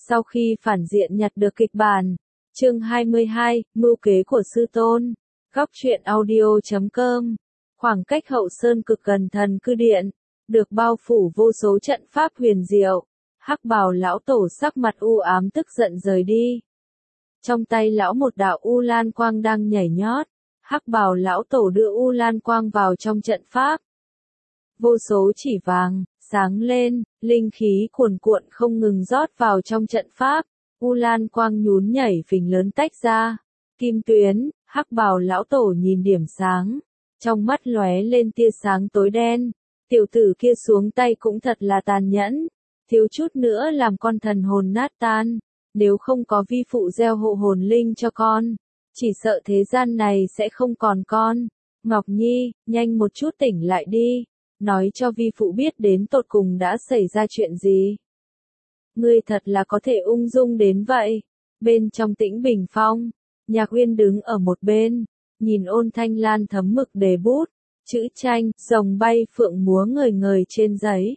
Sau khi phản diện nhặt được kịch bản, chương 22, mưu kế của sư tôn, góc truyện audio.com, khoảng cách Hậu Sơn cực gần thần cư điện, được bao phủ vô số trận pháp huyền diệu, Hắc Bào lão tổ sắc mặt u ám tức giận rời đi. Trong tay lão một đạo U Lan Quang đang nhảy nhót, Hắc Bào lão tổ đưa U Lan Quang vào trong trận pháp. Vô số chỉ vàng, sáng lên, linh khí cuồn cuộn không ngừng rót vào trong trận pháp, U Lan Quang nhún nhảy phình lớn tách ra. Kim tuyến, Hắc Bào lão tổ nhìn điểm sáng, trong mắt lóe lên tia sáng tối đen, tiểu tử kia xuống tay cũng thật là tàn nhẫn, thiếu chút nữa làm con thần hồn nát tan, nếu không có vi phụ gieo hộ hồn linh cho con, chỉ sợ thế gian này sẽ không còn con. Ngọc Nhi, nhanh một chút tỉnh lại đi, nói cho vi phụ biết đến tột cùng đã xảy ra chuyện gì. Ngươi thật là có thể ung dung đến vậy. Bên trong Tĩnh Bình Phong, Nhạc Uyên đứng ở một bên, nhìn Ôn Thanh Lan thấm mực đề bút, chữ tranh, rồng bay phượng múa ngời ngời trên giấy.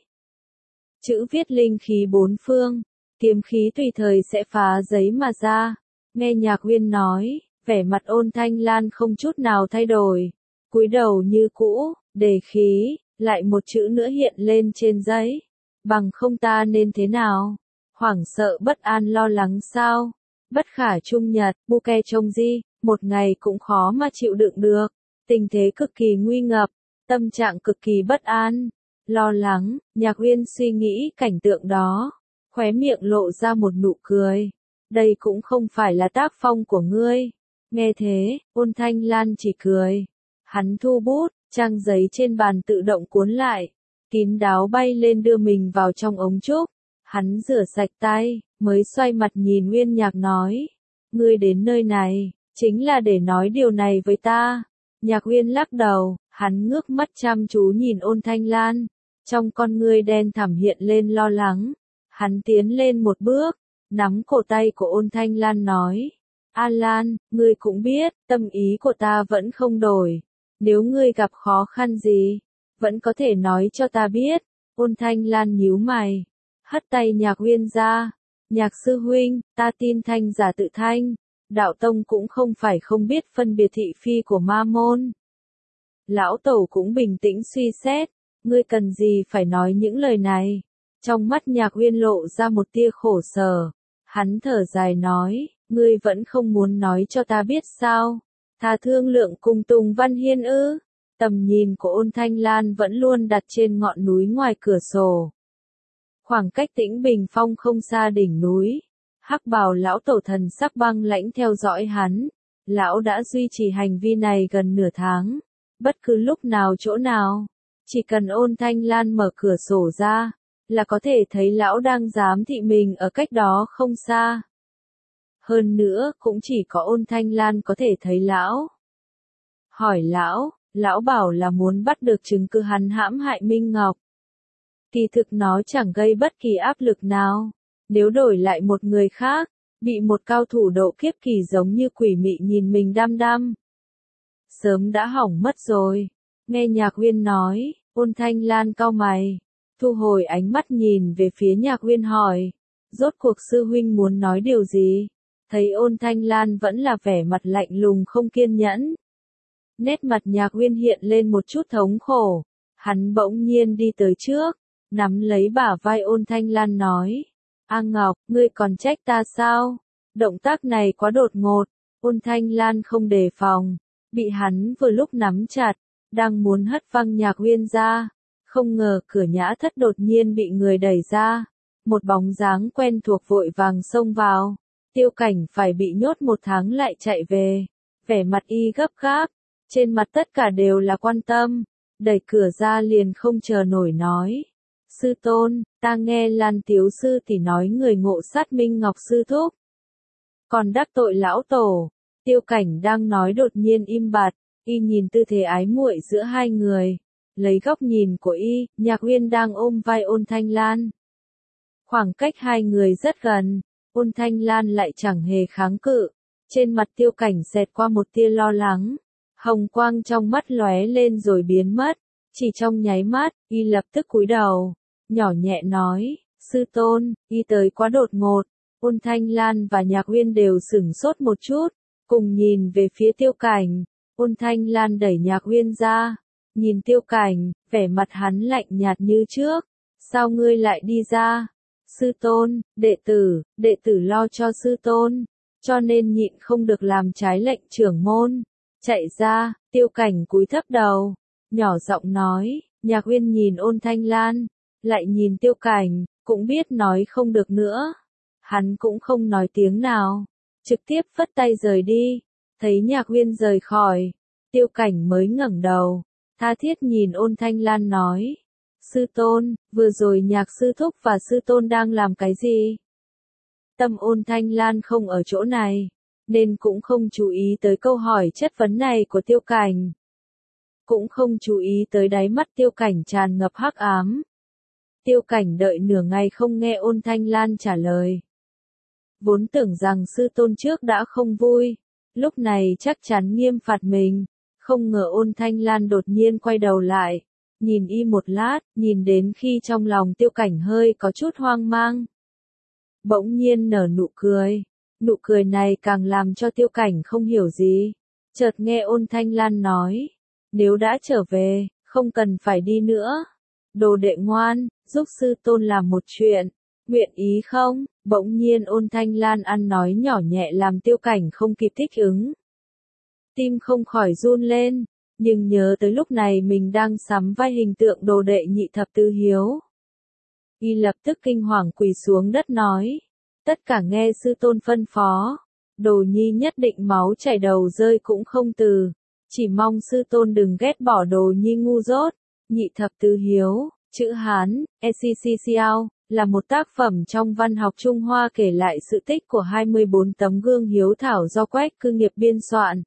Chữ viết linh khí bốn phương, kiếm khí tùy thời sẽ phá giấy mà ra. Nghe Nhạc Uyên nói, vẻ mặt Ôn Thanh Lan không chút nào thay đổi, cúi đầu như cũ, đề khí, lại một chữ nữa hiện lên trên giấy. Bằng không ta nên thế nào? Hoảng sợ bất an lo lắng sao? Bất khả trung nhật, Buke trông di, một ngày cũng khó mà chịu đựng được. Tình thế cực kỳ nguy ngập, tâm trạng cực kỳ bất an, lo lắng. Nhạc Uyên suy nghĩ cảnh tượng đó, khóe miệng lộ ra một nụ cười. Đây cũng không phải là tác phong của ngươi. Nghe thế, Ôn Thanh Lan chỉ cười. Hắn thu bút, trang giấy trên bàn tự động cuốn lại, kín đáo bay lên đưa mình vào trong ống trúc. Hắn rửa sạch tay, mới xoay mặt nhìn Uyên Nhạc nói, ngươi đến nơi này, chính là để nói điều này với ta. Nhạc Uyên lắc đầu, hắn ngước mắt chăm chú nhìn Ôn Thanh Lan, trong con ngươi đen thẳm hiện lên lo lắng. Hắn tiến lên một bước, nắm cổ tay của Ôn Thanh Lan nói, A Lan, ngươi cũng biết, tâm ý của ta vẫn không đổi. Nếu ngươi gặp khó khăn gì, vẫn có thể nói cho ta biết. Ôn Thanh Lan nhíu mày, hất tay Nhạc Uyên ra. Nhạc sư huynh, ta tin thanh giả tự thanh, đạo tông cũng không phải không biết phân biệt thị phi của ma môn. Lão tổ cũng bình tĩnh suy xét, ngươi cần gì phải nói những lời này. Trong mắt Nhạc Uyên lộ ra một tia khổ sở, hắn thở dài nói, ngươi vẫn không muốn nói cho ta biết sao? Thà thương lượng cùng Tùng Văn Hiên ư? Tầm nhìn của Ôn Thanh Lan vẫn luôn đặt trên ngọn núi ngoài cửa sổ. Khoảng cách Tĩnh Bình Phong không xa đỉnh núi, Hắc Bào lão tổ thần sắc băng lãnh theo dõi hắn. Lão đã duy trì hành vi này gần nửa tháng, bất cứ lúc nào chỗ nào, chỉ cần Ôn Thanh Lan mở cửa sổ ra, là có thể thấy lão đang giám thị mình ở cách đó không xa. Hơn nữa, cũng chỉ có Ôn Thanh Lan có thể thấy lão. Hỏi lão bảo là muốn bắt được chứng cứ hắn hãm hại Minh Ngọc. Kỳ thực nó chẳng gây bất kỳ áp lực nào. Nếu đổi lại một người khác, bị một cao thủ độ kiếp kỳ giống như quỷ mị nhìn mình đăm đăm, sớm đã hỏng mất rồi. Nghe Nhạc Uyên nói, Ôn Thanh Lan cau mày, thu hồi ánh mắt nhìn về phía Nhạc Uyên hỏi, rốt cuộc sư huynh muốn nói điều gì? Thấy Ôn Thanh Lan vẫn là vẻ mặt lạnh lùng không kiên nhẫn. Nét mặt Nhạc Uyên hiện lên một chút thống khổ. Hắn bỗng nhiên đi tới trước, nắm lấy bả vai Ôn Thanh Lan nói, A Ngọc, ngươi còn trách ta sao? Động tác này quá đột ngột. Ôn Thanh Lan không đề phòng, bị hắn vừa lúc nắm chặt, đang muốn hất văng Nhạc Uyên ra. Không ngờ cửa nhã thất đột nhiên bị người đẩy ra. Một bóng dáng quen thuộc vội vàng xông vào. Tiêu Cảnh phải bị nhốt 1 tháng lại chạy về. Vẻ mặt y gấp gáp, trên mặt tất cả đều là quan tâm. Đẩy cửa ra liền không chờ nổi nói, sư tôn, ta nghe Lan Tiếu sư thì nói người ngộ sát Minh Ngọc sư thúc, còn đắc tội lão tổ. Tiêu Cảnh đang nói đột nhiên im bặt, y nhìn tư thế ái muội giữa hai người. Lấy góc nhìn của y, Nhạc Uyên đang ôm vai Ôn Thanh Lan. Khoảng cách hai người rất gần, Ôn Thanh Lan lại chẳng hề kháng cự. Trên mặt Tiêu Cảnh xẹt qua một tia lo lắng. Hồng quang trong mắt lóe lên rồi biến mất. Chỉ trong nháy mắt, y lập tức cúi đầu, nhỏ nhẹ nói, sư tôn, y tới quá đột ngột. Ôn Thanh Lan và Nhạc Uyên đều sửng sốt một chút, cùng nhìn về phía Tiêu Cảnh. Ôn Thanh Lan đẩy Nhạc Uyên ra, nhìn Tiêu Cảnh, vẻ mặt hắn lạnh nhạt như trước. Sao ngươi lại đi ra? Sư tôn, đệ tử lo cho sư tôn, cho nên nhịn không được làm trái lệnh trưởng môn. Chạy ra, Tiêu Cảnh cúi thấp đầu, nhỏ giọng nói. Nhạc Uyên nhìn Ôn Thanh Lan, lại nhìn Tiêu Cảnh, cũng biết nói không được nữa. Hắn cũng không nói tiếng nào, trực tiếp phất tay rời đi. Thấy Nhạc Uyên rời khỏi, Tiêu Cảnh mới ngẩng đầu, tha thiết nhìn Ôn Thanh Lan nói. Sư tôn, vừa rồi Nhạc sư thúc và sư tôn đang làm cái gì? Tâm Ôn Thanh Lan không ở chỗ này, nên cũng không chú ý tới câu hỏi chất vấn này của Tiêu Cảnh. Cũng không chú ý tới đáy mắt Tiêu Cảnh tràn ngập hắc ám. Tiêu Cảnh đợi nửa ngày không nghe Ôn Thanh Lan trả lời. Vốn tưởng rằng sư tôn trước đã không vui, lúc này chắc chắn nghiêm phạt mình, không ngờ Ôn Thanh Lan đột nhiên quay đầu lại, nhìn y một lát, nhìn đến khi trong lòng Tiêu Cảnh hơi có chút hoang mang. Bỗng nhiên nở nụ cười này càng làm cho Tiêu Cảnh không hiểu gì. Chợt nghe Ôn Thanh Lan nói, nếu đã trở về, không cần phải đi nữa. Đồ đệ ngoan, giúp sư tôn làm một chuyện, nguyện ý không? Bỗng nhiên Ôn Thanh Lan ăn nói nhỏ nhẹ làm Tiêu Cảnh không kịp thích ứng. Tim không khỏi run lên, nhưng nhớ tới lúc này mình đang sắm vai hình tượng đồ đệ nhị thập tứ hiếu. Y lập tức kinh hoàng quỳ xuống đất nói, tất cả nghe sư tôn phân phó, đồ nhi nhất định máu chảy đầu rơi cũng không từ, chỉ mong sư tôn đừng ghét bỏ đồ nhi ngu dốt. Nhị thập tứ hiếu, chữ Hán, ECCCL, là một tác phẩm trong văn học Trung Hoa kể lại sự tích của 24 tấm gương hiếu thảo do Quách Cư Nghiệp biên soạn.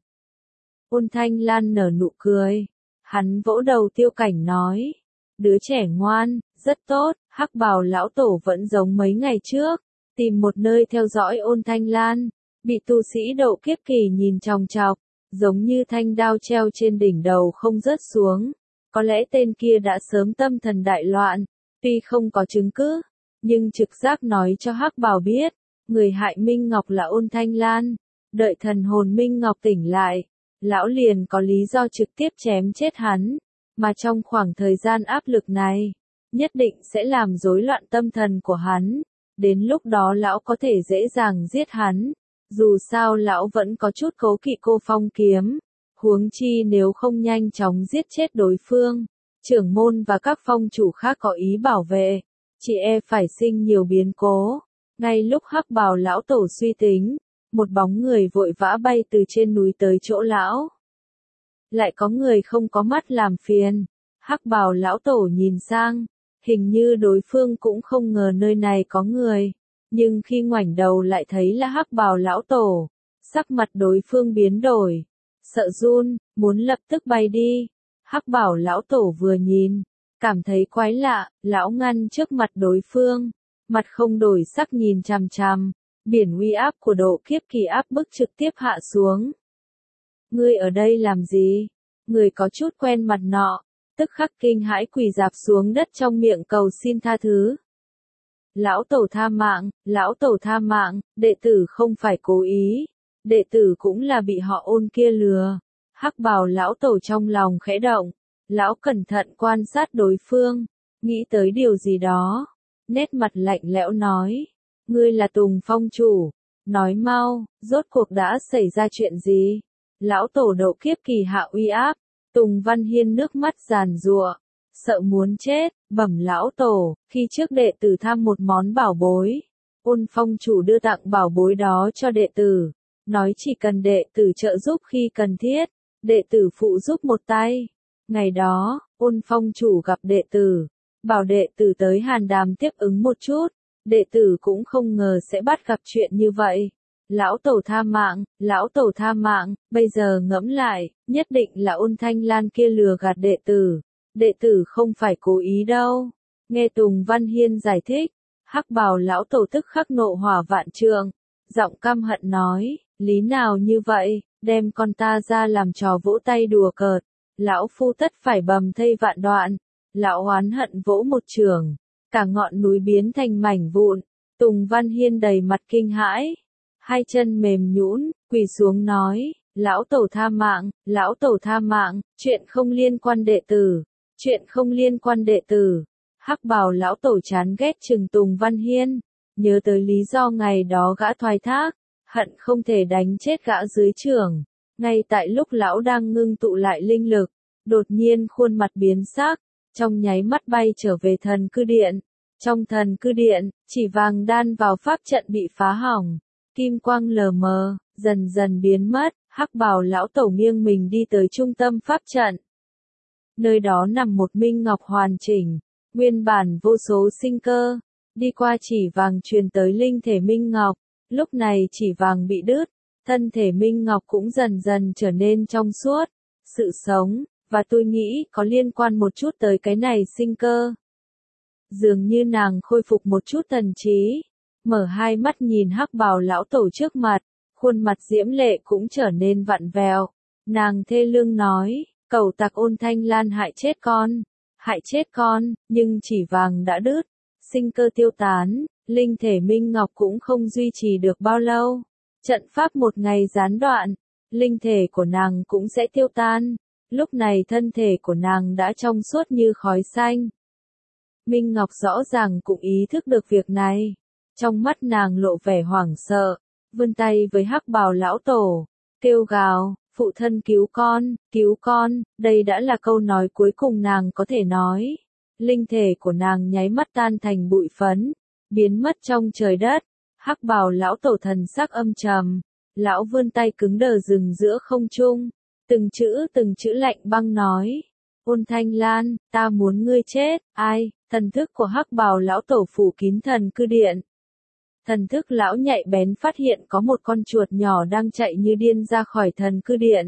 Ôn Thanh Lan nở nụ cười, hắn vỗ đầu Tiêu Cảnh nói, đứa trẻ ngoan, rất tốt. Hắc bào lão tổ vẫn giống mấy ngày trước, tìm một nơi theo dõi Ôn Thanh Lan, bị tu sĩ độ kiếp kỳ nhìn chòng chọc, giống như thanh đao treo trên đỉnh đầu không rớt xuống. Có lẽ tên kia đã sớm tâm thần đại loạn, tuy không có chứng cứ, nhưng trực giác nói cho Hắc bào biết, người hại Minh Ngọc là Ôn Thanh Lan. Đợi thần hồn Minh Ngọc tỉnh lại, lão liền có lý do trực tiếp chém chết hắn, mà trong khoảng thời gian áp lực này, nhất định sẽ làm rối loạn tâm thần của hắn, đến lúc đó lão có thể dễ dàng giết hắn. Dù sao lão vẫn có chút cố kỵ Cô Phong kiếm, huống chi nếu không nhanh chóng giết chết đối phương, trưởng môn và các phong chủ khác có ý bảo vệ, chỉ e phải sinh nhiều biến cố. Ngay lúc Hắc bào lão tổ suy tính, một bóng người vội vã bay từ trên núi tới chỗ lão. Lại có người không có mắt làm phiền. Hắc bào lão tổ nhìn sang, hình như đối phương cũng không ngờ nơi này có người, nhưng khi ngoảnh đầu lại thấy là Hắc bào lão tổ, sắc mặt đối phương biến đổi, sợ run, muốn lập tức bay đi. Hắc bào lão tổ vừa nhìn, cảm thấy quái lạ, lão ngăn trước mặt đối phương, mặt không đổi sắc nhìn chằm chằm, biển uy áp của độ kiếp kỳ áp bức trực tiếp hạ xuống. Ngươi ở đây làm gì? Người có chút quen mặt nọ, tức khắc kinh hãi quỳ rạp xuống đất trong miệng cầu xin tha thứ. Lão tổ tha mạng, đệ tử không phải cố ý, đệ tử cũng là bị họ Ôn kia lừa. Hắc bào lão tổ trong lòng khẽ động, lão cẩn thận quan sát đối phương, nghĩ tới điều gì đó, nét mặt lạnh lẽo nói, ngươi là Tùng phong chủ, nói mau, rốt cuộc đã xảy ra chuyện gì? Lão tổ độ kiếp kỳ hạ uy áp, Tùng Văn Hiên nước mắt giàn giụa, sợ muốn chết, bẩm lão tổ, khi trước đệ tử tham một món bảo bối, Ôn phong chủ đưa tặng bảo bối đó cho đệ tử, nói chỉ cần đệ tử trợ giúp khi cần thiết, đệ tử phụ giúp một tay. Ngày đó, Ôn phong chủ gặp đệ tử, bảo đệ tử tới hàn đàm tiếp ứng một chút, đệ tử cũng không ngờ sẽ bắt gặp chuyện như vậy. Lão tổ tha mạng, bây giờ ngẫm lại, nhất định là Ôn Thanh Lan kia lừa gạt đệ tử không phải cố ý đâu. Nghe Tùng Văn Hiên giải thích, Hắc bào lão tổ tức khắc nộ hỏa vạn trượng, giọng căm hận nói, lý nào như vậy, đem con ta ra làm trò vỗ tay đùa cợt, lão phu tất phải bầm thây vạn đoạn. Lão oán hận vỗ một chưởng, cả ngọn núi biến thành mảnh vụn, Tùng Văn Hiên đầy mặt kinh hãi, hai chân mềm nhũn, quỳ xuống nói, lão tổ tha mạng, lão tổ tha mạng, chuyện không liên quan đệ tử, chuyện không liên quan đệ tử. Hắc bào lão tổ chán ghét chừng Tùng Văn Hiên, nhớ tới lý do ngày đó gã thoái thác, hận không thể đánh chết gã dưới trưởng. Ngay tại lúc lão đang ngưng tụ lại linh lực, đột nhiên khuôn mặt biến sắc, trong nháy mắt bay trở về thần cư điện. Trong thần cư điện, chỉ vàng đan vào pháp trận bị phá hỏng, kim quang lờ mờ, dần dần biến mất, hắc bào lão tổ nghiêng mình đi tới trung tâm pháp trận. Nơi đó nằm một minh ngọc hoàn chỉnh, nguyên bản vô số sinh cơ, đi qua chỉ vàng truyền tới linh thể minh ngọc, lúc này chỉ vàng bị đứt, thân thể minh ngọc cũng dần dần trở nên trong suốt, sự sống, và tôi nghĩ có liên quan một chút tới cái này sinh cơ. Dường như nàng khôi phục một chút thần trí, mở hai mắt nhìn hắc bào lão tổ trước mặt, khuôn mặt diễm lệ cũng trở nên vặn vẹo. Nàng thê lương nói, cẩu tặc Ôn Thanh Lan hại chết con, nhưng chỉ vàng đã đứt, sinh cơ tiêu tán, linh thể minh ngọc cũng không duy trì được bao lâu. Trận pháp một ngày gián đoạn, linh thể của nàng cũng sẽ tiêu tan, lúc này thân thể của nàng đã trong suốt như khói xanh. Minh Ngọc rõ ràng cũng ý thức được việc này, trong mắt nàng lộ vẻ hoảng sợ, vươn tay với hắc bào lão tổ, kêu gào, phụ thân cứu con, đây đã là câu nói cuối cùng nàng có thể nói. Linh thể của nàng nháy mắt tan thành bụi phấn, biến mất trong trời đất, hắc bào lão tổ thần sắc âm trầm, lão vươn tay cứng đờ dừng giữa không trung, từng chữ lạnh băng nói, Ôn Thanh Lan, ta muốn ngươi chết, ai? Thần thức của hắc bào lão tổ phủ kín thần cư điện. Thần thức lão nhạy bén phát hiện có một con chuột nhỏ đang chạy như điên ra khỏi thần cư điện.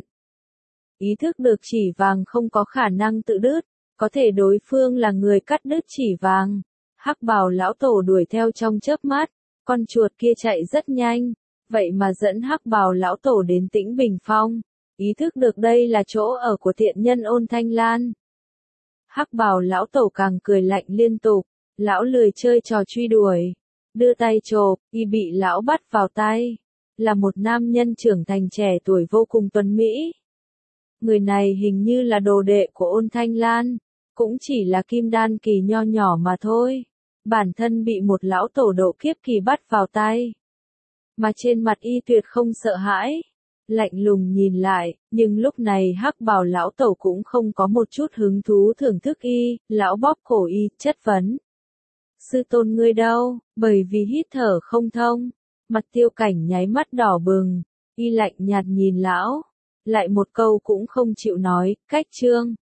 Ý thức được chỉ vàng không có khả năng tự đứt, có thể đối phương là người cắt đứt chỉ vàng. Hắc bào lão tổ đuổi theo trong chớp mắt, con chuột kia chạy rất nhanh, vậy mà dẫn hắc bào lão tổ đến Tĩnh Bình Phong. Ý thức được đây là chỗ ở của thiện nhân Ôn Thanh Lan. Hắc bào lão tổ càng cười lạnh liên tục, lão lười chơi trò truy đuổi, đưa tay chộp, y bị lão bắt vào tay, là một nam nhân trưởng thành trẻ tuổi vô cùng tuấn mỹ. Người này hình như là đồ đệ của Ôn Thanh Lan, cũng chỉ là kim đan kỳ nho nhỏ mà thôi, bản thân bị một lão tổ độ kiếp kỳ bắt vào tay. Mà trên mặt y tuyệt không sợ hãi, lạnh lùng nhìn lại, nhưng lúc này hắc bào lão tổ cũng không có một chút hứng thú thưởng thức y, lão bóp cổ y, chất vấn. Sư tôn ngươi đâu, bởi vì hít thở không thông, mặt Tiêu Cảnh nháy mắt đỏ bừng, y lạnh nhạt nhìn lão, lại một câu cũng không chịu nói, cách chương.